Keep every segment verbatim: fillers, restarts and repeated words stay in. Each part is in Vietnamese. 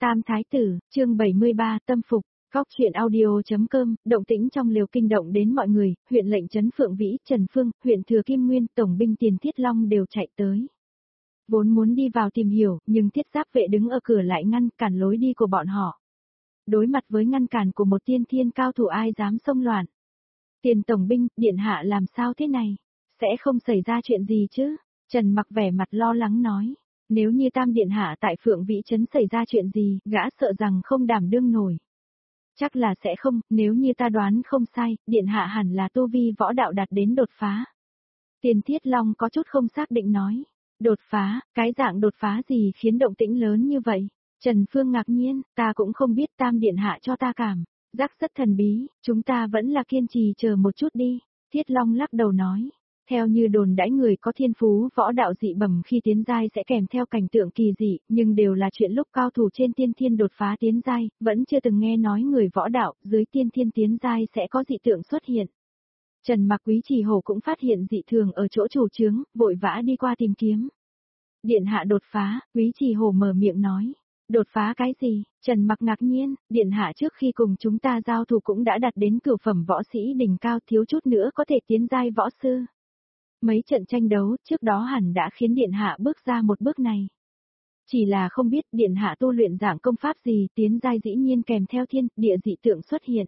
Tam Thái Tử, chương bảy mươi ba, tâm phục, góc truyện audio.com, động tĩnh trong Liều kinh động đến mọi người, huyện lệnh Trấn Phượng Vĩ, Trần Phương, huyện Thừa Kim Nguyên, tổng binh Tiền Thiết Long đều chạy tới. Vốn muốn đi vào tìm hiểu, nhưng thiết giáp vệ đứng ở cửa lại ngăn cản lối đi của bọn họ. Đối mặt với ngăn cản của một tiên thiên cao thủ ai dám xông loạn. Tiền tổng binh, điện hạ làm sao thế này? Sẽ không xảy ra chuyện gì chứ? Trần Mặc vẻ mặt lo lắng nói. Nếu như Tam điện hạ tại Phượng Vĩ Trấn xảy ra chuyện gì, gã sợ rằng không đảm đương nổi. Chắc là sẽ không, nếu như ta đoán không sai, điện hạ hẳn là tu vi võ đạo đạt đến đột phá. Tiền Thiết Long có chút không xác định nói. Đột phá, cái dạng đột phá gì khiến động tĩnh lớn như vậy? Trần Phương ngạc nhiên, ta cũng không biết Tam điện hạ cho ta cảm giác rất thần bí, chúng ta vẫn là kiên trì chờ một chút đi. Thiết Long lắc đầu nói. Theo như đồn đãi người có thiên phú võ đạo dị bẩm khi tiến giai sẽ kèm theo cảnh tượng kỳ dị, nhưng đều là chuyện lúc cao thủ trên tiên thiên đột phá tiến giai, vẫn chưa từng nghe nói người võ đạo dưới tiên thiên tiến giai sẽ có dị tượng xuất hiện. Trần Mặc Quý Trì Hổ cũng phát hiện dị thường ở chỗ chủ trướng, vội vã đi qua tìm kiếm. Điện hạ đột phá, Quý Trì Hổ mở miệng nói. Đột phá cái gì? Trần Mặc ngạc nhiên, điện hạ trước khi cùng chúng ta giao thủ cũng đã đạt đến cửu phẩm võ sĩ đỉnh cao, thiếu chút nữa có thể tiến giai võ sư. Mấy trận tranh đấu trước đó hẳn đã khiến điện hạ bước ra một bước này. Chỉ là không biết điện hạ tu luyện dạng công pháp gì, tiến giai dĩ nhiên kèm theo thiên địa dị tượng xuất hiện.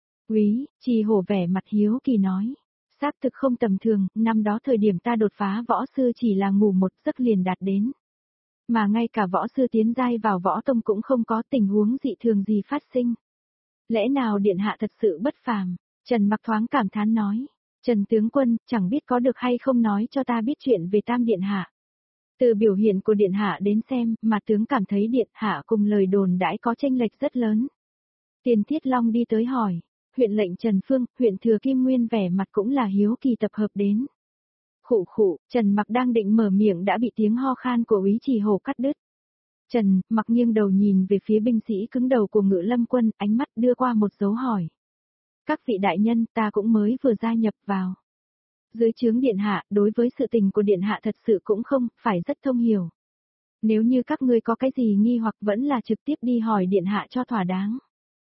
Quý Trì Hổ vẻ mặt hiếu kỳ nói. Xác thực không tầm thường, năm đó thời điểm ta đột phá võ sư chỉ là ngủ một giấc liền đạt đến. Mà ngay cả võ sư tiến giai vào võ tông cũng không có tình huống dị thường gì phát sinh. Lẽ nào điện hạ thật sự bất phàm? Trần Mặc thoáng cảm thán nói. Trần tướng quân, chẳng biết có được hay không nói cho ta biết chuyện về Tam điện hạ. Từ biểu hiện của điện hạ đến xem, mà tướng cảm thấy điện hạ cùng lời đồn đãi có chênh lệch rất lớn. Tiền Thiết Long đi tới hỏi. Huyện lệnh Trần Phương, huyện Thừa Kim Nguyên vẻ mặt cũng là hiếu kỳ tập hợp đến. Khụ khụ, Trần Mặc đang định mở miệng đã bị tiếng ho khan của Úy Trì Hổ cắt đứt. Trần Mặc nghiêng đầu nhìn về phía binh sĩ cứng đầu của Ngự Lâm quân, ánh mắt đưa qua một dấu hỏi. Các vị đại nhân, ta cũng mới vừa gia nhập vào. Dưới trướng điện hạ, đối với sự tình của điện hạ thật sự cũng không, phải rất thông hiểu. Nếu như các ngươi có cái gì nghi hoặc vẫn là trực tiếp đi hỏi điện hạ cho thỏa đáng.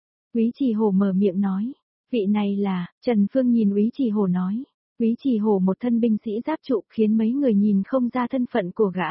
Úy Trì Hổ mở miệng nói. Vị này là, Trần Phương nhìn Úy Trì Hổ nói. Úy Trì Hổ một thân binh sĩ giáp trụ khiến mấy người nhìn không ra thân phận của gã.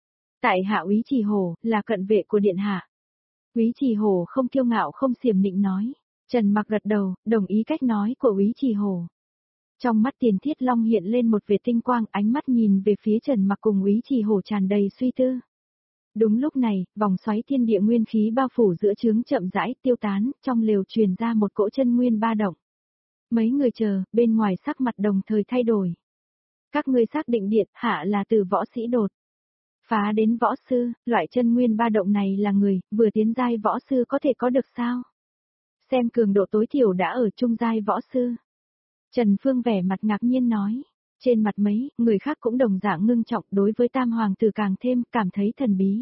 Tại hạ Úy Trì Hổ, là cận vệ của điện hạ. Úy Trì Hổ không kiêu ngạo không xiểm nịnh nói. Trần Mặc gật đầu, đồng ý cách nói của Úy Trì Hổ. Trong mắt Tiền Thiết Long hiện lên một vệt tinh quang, ánh mắt nhìn về phía Trần Mặc cùng Úy Trì Hổ tràn đầy suy tư. Đúng lúc này, vòng xoáy thiên địa nguyên khí bao phủ giữa trướng chậm rãi tiêu tán, trong lều truyền ra một cỗ chân nguyên ba động. Mấy người chờ, bên ngoài sắc mặt đồng thời thay đổi. Các ngươi xác định điện hạ là từ võ sĩ đột phá đến võ sư, loại chân nguyên ba động này là người vừa tiến giai võ sư có thể có được sao? Xem cường độ tối thiểu đã ở trung giai võ sư. Trần Phương vẻ mặt ngạc nhiên nói. Trên mặt mấy, người khác cũng đồng dạng ngưng trọng, đối với Tam Hoàng tử càng thêm cảm thấy thần bí.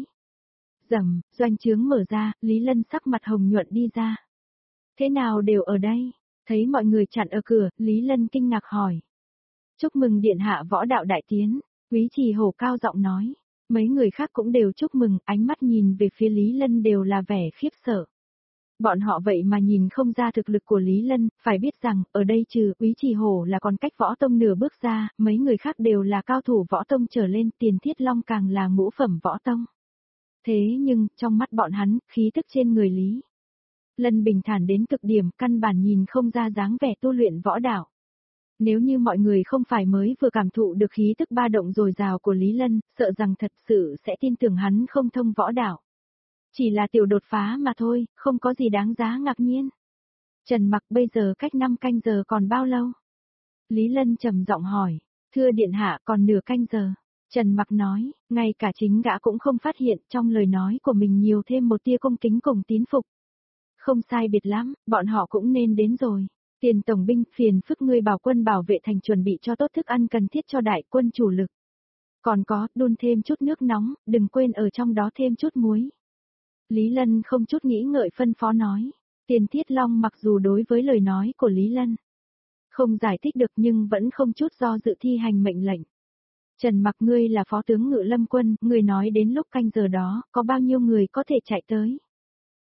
Rầm, doanh trướng mở ra, Lý Lân sắc mặt hồng nhuận đi ra. Thế nào đều ở đây? Thấy mọi người chặn ở cửa, Lý Lân kinh ngạc hỏi. Chúc mừng điện hạ võ đạo đại tiến, Úy Trì Hổ cao giọng nói. Mấy người khác cũng đều chúc mừng, ánh mắt nhìn về phía Lý Lân đều là vẻ khiếp sợ. Bọn họ vậy mà nhìn không ra thực lực của Lý Lân, phải biết rằng, ở đây trừ Úy Trì Hổ là còn cách võ tông nửa bước ra, mấy người khác đều là cao thủ võ tông trở lên, Tiền Thiết Long càng là ngũ phẩm võ tông. Thế nhưng, trong mắt bọn hắn, khí tức trên người Lý Lân bình thản đến cực điểm, căn bản nhìn không ra dáng vẻ tu luyện võ đạo. Nếu như mọi người không phải mới vừa cảm thụ được khí tức ba động dồi dào của Lý Lân, sợ rằng thật sự sẽ tin tưởng hắn không thông võ đạo. Chỉ là tiểu đột phá mà thôi, không có gì đáng giá ngạc nhiên. Trần Mặc bây giờ cách năm canh giờ còn bao lâu? Lý Lân trầm giọng hỏi, thưa điện hạ còn nửa canh giờ. Trần Mặc nói, ngay cả chính gã cũng không phát hiện trong lời nói của mình nhiều thêm một tia cung kính cùng tín phục. Không sai biệt lắm, bọn họ cũng nên đến rồi. Tiền tổng binh phiền phức ngươi bảo quân bảo vệ thành chuẩn bị cho tốt thức ăn cần thiết cho đại quân chủ lực. Còn có, đun thêm chút nước nóng, đừng quên ở trong đó thêm chút muối. Lý Lân không chút nghĩ ngợi phân phó nói. Tiền Thiết Long mặc dù đối với lời nói của Lý Lân không giải thích được nhưng vẫn không chút do dự thi hành mệnh lệnh. Trần Mặc ngươi là phó tướng Ngự Lâm quân, ngươi nói đến lúc canh giờ đó, có bao nhiêu người có thể chạy tới.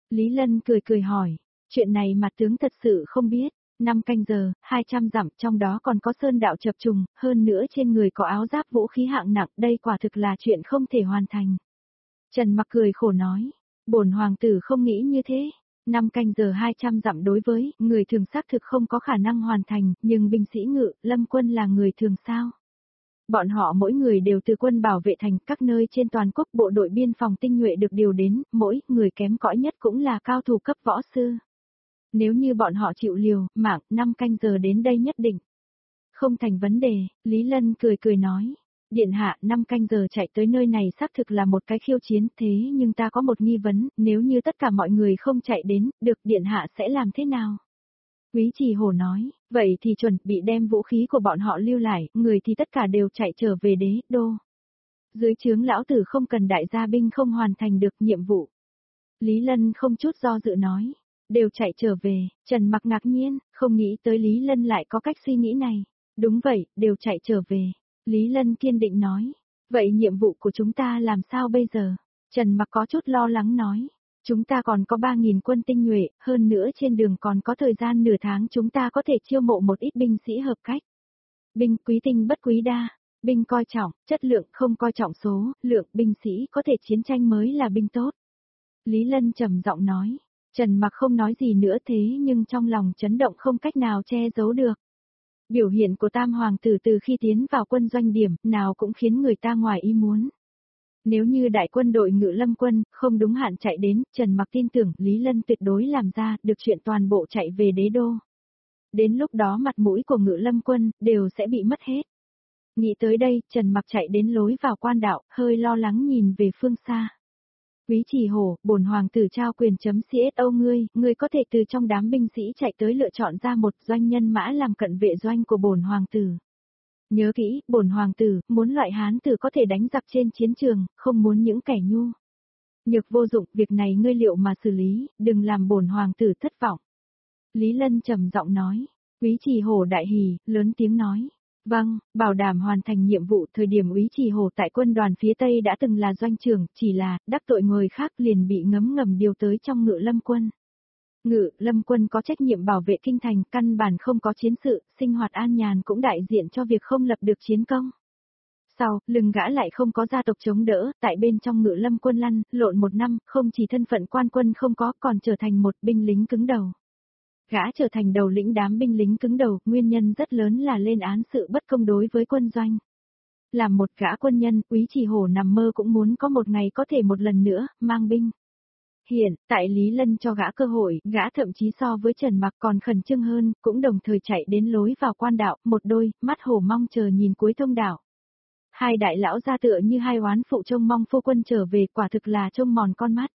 Lý Lân cười cười hỏi, chuyện này mặt tướng thật sự không biết. Năm canh giờ, hai trăm dặm, trong đó còn có sơn đạo chập trùng, hơn nữa trên người có áo giáp vũ khí hạng nặng, đây quả thực là chuyện không thể hoàn thành. Trần Mặc cười khổ nói, bổn hoàng tử không nghĩ như thế. Năm canh giờ hai trăm dặm đối với người thường xác thực không có khả năng hoàn thành, nhưng binh sĩ Ngự Lâm quân là người thường sao? Bọn họ mỗi người đều từ quân bảo vệ thành, các nơi trên toàn quốc bộ đội biên phòng tinh nhuệ được điều đến, mỗi người kém cỏi nhất cũng là cao thủ cấp võ sư. Nếu như bọn họ chịu liều, mạng, năm canh giờ đến đây nhất định. Không thành vấn đề, Lý Lân cười cười nói. Điện hạ, năm canh giờ chạy tới nơi này xác thực là một cái khiêu chiến, thế nhưng ta có một nghi vấn, nếu như tất cả mọi người không chạy đến, được điện hạ sẽ làm thế nào? Quý Trì Hổ nói, vậy thì chuẩn bị đem vũ khí của bọn họ lưu lại, người thì tất cả đều chạy trở về đế đô. Dưới trướng lão tử không cần đại gia binh không hoàn thành được nhiệm vụ. Lý Lân không chút do dự nói, đều chạy trở về. Trần Mặc ngạc nhiên, không nghĩ tới Lý Lân lại có cách suy nghĩ này. Đúng vậy, đều chạy trở về. Lý Lân kiên định nói, vậy nhiệm vụ của chúng ta làm sao bây giờ? Trần Mặc có chút lo lắng nói, chúng ta còn có ba nghìn quân tinh nhuệ, hơn nữa trên đường còn có thời gian nửa tháng chúng ta có thể chiêu mộ một ít binh sĩ hợp cách. Binh quý tinh bất quý đa, binh coi trọng, chất lượng không coi trọng số, lượng binh sĩ có thể chiến tranh mới là binh tốt. Lý Lân trầm giọng nói, Trần Mặc không nói gì nữa thế nhưng trong lòng chấn động không cách nào che giấu được. Biểu hiện của Tam Hoàng tử từ khi tiến vào quân doanh điểm, nào cũng khiến người ta ngoài ý muốn. Nếu như đại quân đội Ngự Lâm quân, không đúng hạn chạy đến, Trần Mặc tin tưởng Lý Lân tuyệt đối làm ra, được chuyện toàn bộ chạy về đế đô. Đến lúc đó mặt mũi của Ngự Lâm quân, đều sẽ bị mất hết. Nghĩ tới đây, Trần Mặc chạy đến lối vào quan đạo, hơi lo lắng nhìn về phương xa. Quý Trì Hổ, bổn hoàng tử trao quyền chấm xô ngươi, ngươi có thể từ trong đám binh sĩ chạy tới lựa chọn ra một doanh nhân mã làm cận vệ doanh của bổn hoàng tử. Nhớ kỹ, bổn hoàng tử, muốn loại hán tử có thể đánh giặc trên chiến trường, không muốn những kẻ nhu nhược vô dụng, việc này ngươi liệu mà xử lý, đừng làm bổn hoàng tử thất vọng. Lý Lân trầm giọng nói, Quý Trì Hổ đại hỉ, lớn tiếng nói. Vâng, bảo đảm hoàn thành nhiệm vụ. Thời điểm Úy Trì Hổ tại quân đoàn phía Tây đã từng là doanh trưởng, chỉ là đắc tội người khác liền bị ngấm ngầm điều tới trong Ngự Lâm quân. Ngự Lâm quân có trách nhiệm bảo vệ kinh thành, căn bản không có chiến sự, sinh hoạt an nhàn cũng đại diện cho việc không lập được chiến công. Sau, lưng gã lại không có gia tộc chống đỡ, tại bên trong Ngự Lâm quân lăn, lộn một năm, không chỉ thân phận quan quân không có, còn trở thành một binh lính cứng đầu. Gã trở thành đầu lĩnh đám binh lính cứng đầu, nguyên nhân rất lớn là lên án sự bất công đối với quân doanh. Làm một gã quân nhân, Úy Trì Hổ nằm mơ cũng muốn có một ngày có thể một lần nữa, mang binh. Hiện, tại Lý Lân cho gã cơ hội, gã thậm chí so với Trần Mặc còn khẩn trương hơn, cũng đồng thời chạy đến lối vào quan đạo, một đôi, mắt hổ mong chờ nhìn cuối thông đạo. Hai đại lão ra tựa như hai oán phụ trông mong phu quân trở về, quả thực là trông mòn con mắt.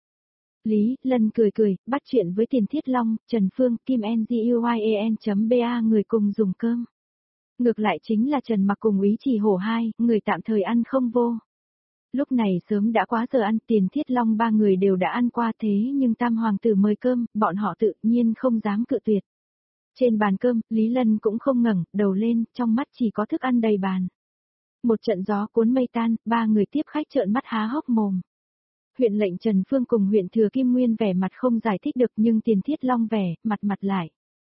Lý Lân cười cười, bắt chuyện với Tiền Thiết Long, Trần Phương, Kim Nguyen.ba người cùng dùng cơm. Ngược lại chính là Trần Mặc cùng Úy Trì Hổ hai, người tạm thời ăn không vô. Lúc này sớm đã quá giờ ăn, Tiền Thiết Long ba người đều đã ăn qua thế nhưng Tam Hoàng tử mời cơm, bọn họ tự nhiên không dám cự tuyệt. Trên bàn cơm, Lý Lân cũng không ngẩng đầu lên, trong mắt chỉ có thức ăn đầy bàn. Một trận gió cuốn mây tan, ba người tiếp khách trợn mắt há hốc mồm. Huyện lệnh Trần Phương cùng huyện thừa Kim Nguyên vẻ mặt không giải thích được nhưng Tiền Thiết Long vẻ, mặt mặt lại.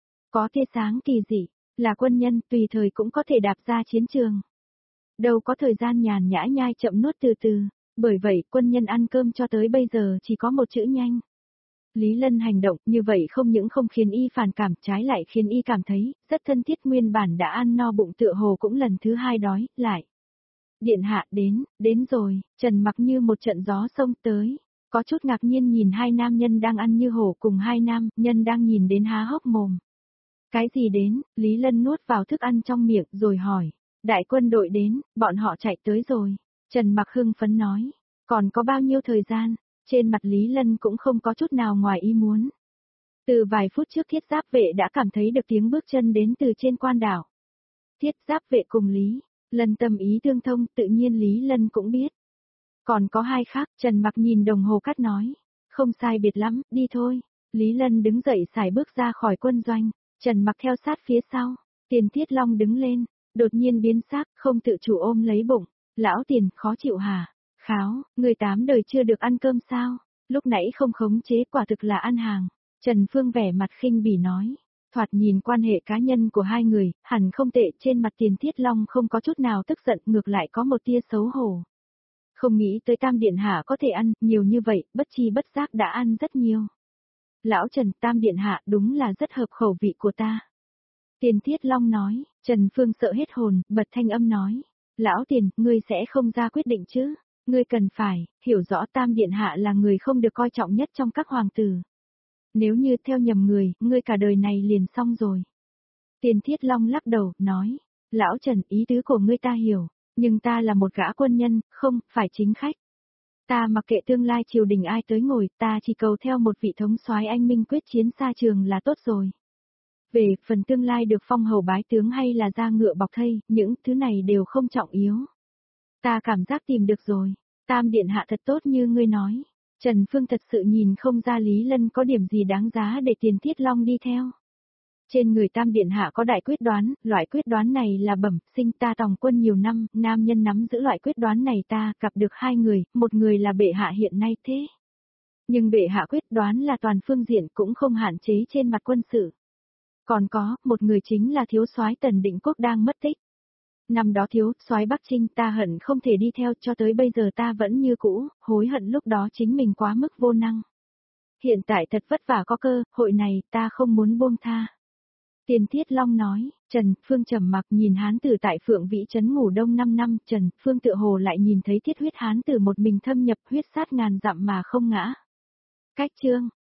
Có tia sáng kỳ dị, là quân nhân tùy thời cũng có thể đạp ra chiến trường. Đâu có thời gian nhàn nhã nhai chậm nuốt từ từ, bởi vậy quân nhân ăn cơm cho tới bây giờ chỉ có một chữ nhanh. Lý Lân hành động như vậy không những không khiến y phản cảm, trái lại khiến y cảm thấy rất thân thiết, nguyên bản đã ăn no bụng tựa hồ cũng lần thứ hai đói, lại. Điện hạ đến, đến rồi, Trần Mặc như một trận gió sông tới, có chút ngạc nhiên nhìn hai nam nhân đang ăn như hổ cùng hai nam nhân đang nhìn đến há hốc mồm. Cái gì đến, Lý Lân nuốt vào thức ăn trong miệng rồi hỏi, đại quân đội đến, bọn họ chạy tới rồi, Trần Mặc hưng phấn nói, còn có bao nhiêu thời gian, trên mặt Lý Lân cũng không có chút nào ngoài ý muốn. Từ vài phút trước Thiết Giáp vệ đã cảm thấy được tiếng bước chân đến từ trên quan đảo. Thiết Giáp vệ cùng Lý Lân tâm ý tương thông, tự nhiên Lý Lân cũng biết. Còn có hai khác, Trần Mặc nhìn đồng hồ cát nói, không sai biệt lắm, đi thôi. Lý Lân đứng dậy xài bước ra khỏi quân doanh, Trần Mặc theo sát phía sau. Tiền Thiết Long đứng lên, đột nhiên biến sắc, không tự chủ ôm lấy bụng. Lão Tiền, khó chịu hả? Kháo, người tám đời chưa được ăn cơm sao? Lúc nãy không khống chế quả thực là ăn hàng. Trần Phương vẻ mặt khinh bỉ nói. Thoạt nhìn quan hệ cá nhân của hai người, hẳn không tệ, trên mặt Tiền Thiết Long không có chút nào tức giận, ngược lại có một tia xấu hổ. Không nghĩ tới Tam Điện Hạ có thể ăn, nhiều như vậy, bất chi bất giác đã ăn rất nhiều. Lão Trần, Tam Điện Hạ đúng là rất hợp khẩu vị của ta. Tiền Thiết Long nói, Trần Phương sợ hết hồn, bật thanh âm nói. Lão Tiền, ngươi sẽ không ra quyết định chứ? Ngươi cần phải, hiểu rõ Tam Điện Hạ là người không được coi trọng nhất trong các hoàng tử. Nếu như theo nhầm người, ngươi cả đời này liền xong rồi. Tiền Thiết Long lắc đầu, nói. Lão Trần, ý tứ của ngươi ta hiểu, nhưng ta là một gã quân nhân, không, phải chính khách. Ta mặc kệ tương lai triều đình ai tới ngồi, ta chỉ cầu theo một vị thống soái anh minh quyết chiến xa trường là tốt rồi. Về phần tương lai được phong hầu bái tướng hay là ra ngựa bọc thây, những thứ này đều không trọng yếu. Ta cảm giác tìm được rồi, Tam Điện Hạ thật tốt như ngươi nói. Trần Phương thật sự nhìn không ra Lý Lân có điểm gì đáng giá để Tiền Thiết Long đi theo. Trên người Tam Điện Hạ có đại quyết đoán, loại quyết đoán này là bẩm sinh ta tòng quân nhiều năm, nam nhân nắm giữ loại quyết đoán này ta gặp được hai người, một người là bệ hạ hiện nay thế. Nhưng bệ hạ quyết đoán là toàn phương diện cũng không hạn chế trên mặt quân sự. Còn có, một người chính là thiếu soái Tần Định Quốc đang mất tích. Năm đó thiếu soái Bắc Trinh ta hận không thể đi theo, cho tới bây giờ ta vẫn như cũ, hối hận lúc đó chính mình quá mức vô năng. Hiện tại thật vất vả có cơ, hội này ta không muốn buông tha. Tiền Thiết Long nói, Trần Phương trầm mặc nhìn hán tử tại Phượng Vĩ Trấn ngủ đông năm năm, Trần Phương tự hồ lại nhìn thấy thiết huyết hán tử một mình thâm nhập huyết sát ngàn dặm mà không ngã. Cách chương